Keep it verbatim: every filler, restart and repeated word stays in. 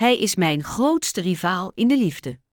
Hij is mijn grootste rivaal in de liefde.